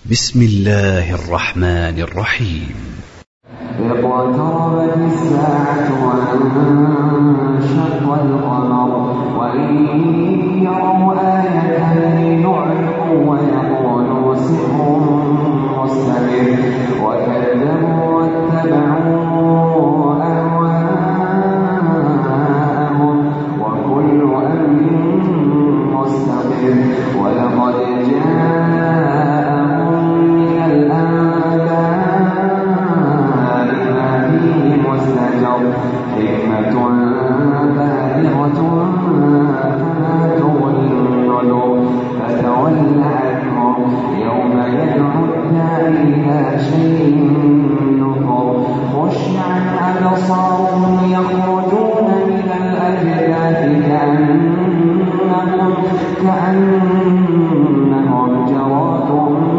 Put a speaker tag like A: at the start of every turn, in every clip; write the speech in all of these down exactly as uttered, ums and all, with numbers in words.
A: بسم الله الرحمن الرحيم.
B: اقتربت الساعة وانشق القمر وإن يروا آية يعرضوا ويقولوا سحر مستمر وكذبوا واتبعوا أهواءهم وكل أمر مستقر ولقد جاءهم من الأنباء ما فيه مزدجر حكمة بالغة فما تغني النذر فتول عنهم يوم يدعو الداعي إلى شيء نكر خشعا أبصارهم يخرجون من الأجداث كأنهم كأنهم جراد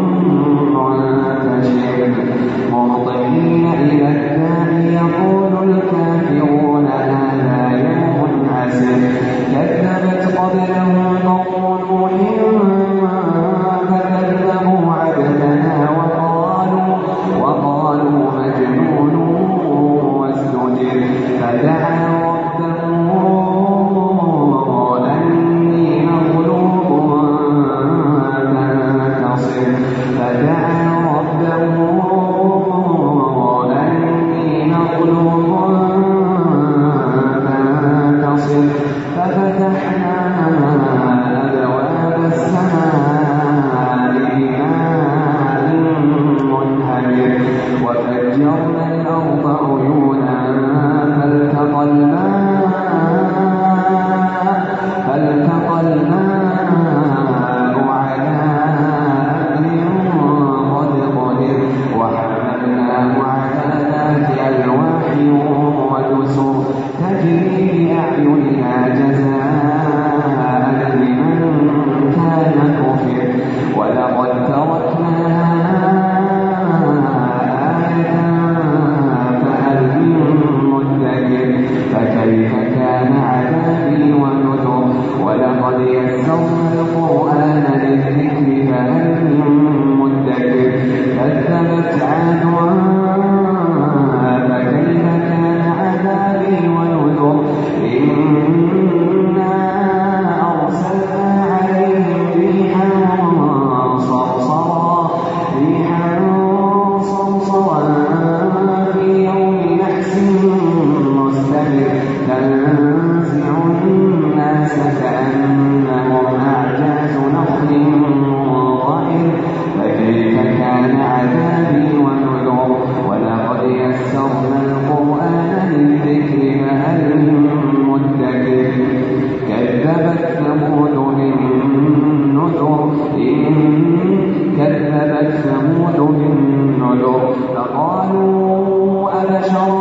B: منتشر مهطعين إلى الداعي يقول الكافرون هذا يوم عسر كذبت قبلهم قوم نوح فكذبوا عبدنا وقالوا وقالوا مجنون وازدجر فدعا ربه أني مغلوب فانتصر فدعا ربه أني مغلوب فانتصر ففتحنا أبواب السماء بماء منهمر وفجرنا الأرض عيونا فالتقى الماء فالتقى الماء على أمر قد قدر وحملناه على ذات ألواح ودسر تجري بأعيننا جزاء لمن كان كفر ولقد تركناها آية فهل من مدكر فكيف كان عذابي ونذر ولقد يسرنا القرآن للذكر فهل من مدكر كذبت عاد فكيف كان عذابي ونذر إنا أرسلنا عليهم ريحا صرصرا ريحا صرصرا في يوم نحس مستمر تنزع الناس كأنهم أعجاز نخل منقعر فكيف كان عذابي ونذر ولقد يسرنا القرآن للذكر فهل من مدكر كذبت ثمود بالنذر إن كذبت ثمود بالنذر فقالوا أبشر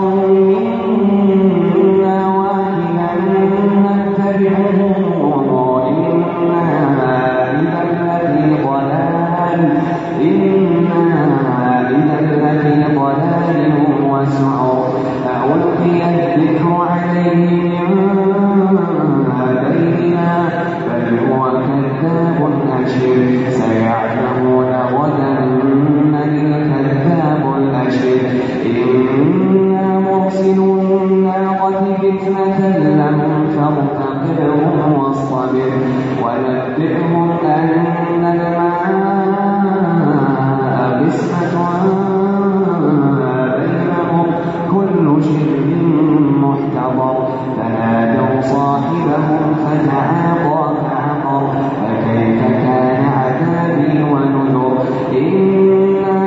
B: منا واحدا نتبعه إنا إذا لفي ضلال إنا إذا لفي ضلال وسعر ألقي الذكر عليه من بيننا بل هو كذاب أشر سيعلمون غدا من الكذاب الأشر إنا مرسلو الناقة فتنة لهم فارتقبهم واصطبر ونبئهم أن الماء قسمة بينهم كل شرب محتضر فنادوا صاحبهم فتعاطى فعقر فكيف كان عذابي ونذر إنا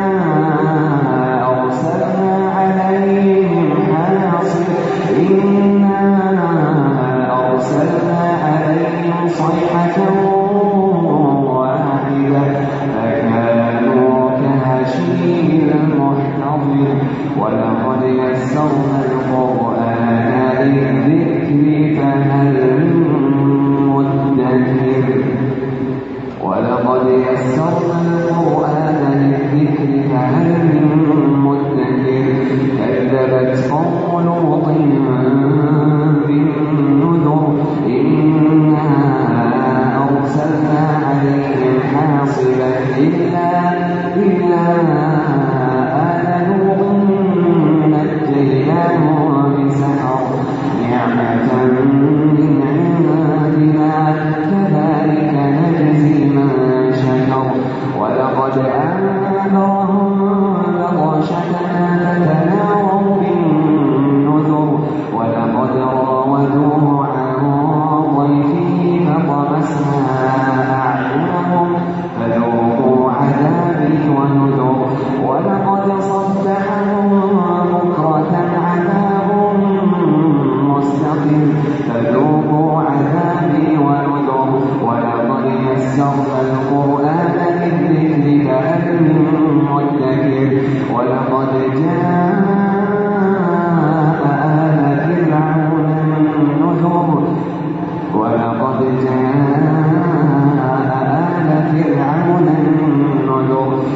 B: أرسلنا عليهم حاصب إنا أرسلنا عليهم صيحة واحدة فكانوا كهشيم المحتضر ولقد يسرنا القرآن للذكر فهل من مدكر ولقد يسرنا القرآن للذكر فهل من مدكر كذبت قوم لوط بالنذر إنا أرسلنا عليهم حاصبا إلا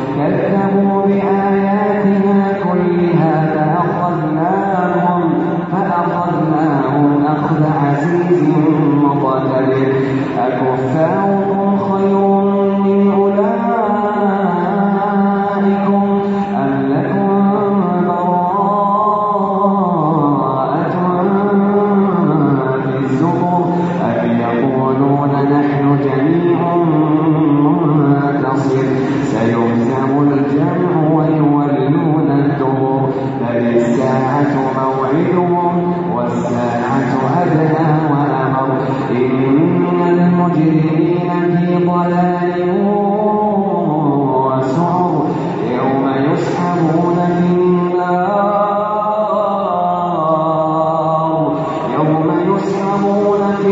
B: كذبوا بآياتنا كلها فأخذناهم فأخذناهم أخذ عزيز مقتدر أكفاركم خير من أولئكم أم لكم براءة في الزبر أم يقولون نحن جميع منتصر سيهزم الجمع ويولون الدبر بل الساعة موعدهم والساعة أدنى وأمر إن المجرمين في ضلال وسعر يوم يسحبون في النار يوم يسحبون في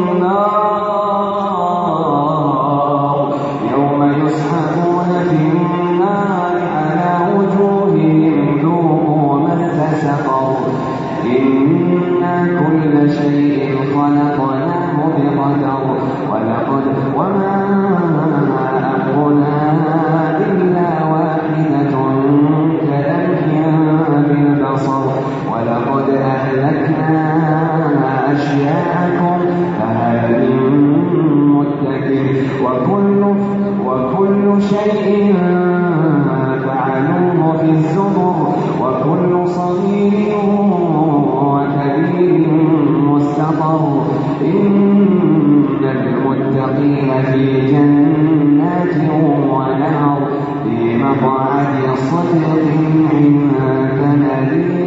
B: النار يوم يسحبون في النار على وجوههم ذوقوا مس سقر إنا كل شيء خلقناه بقدر ولقد وما أمرنا إلا واحدة كلمح بالبصر ولقد أهلكنا أشياعكم فهل من مدكر وكل, وكل شيء فعلوه في الزبر وكل صغير وكبير مستقر إن المتقين في جنات ونهر في مقعد صدق عند مليك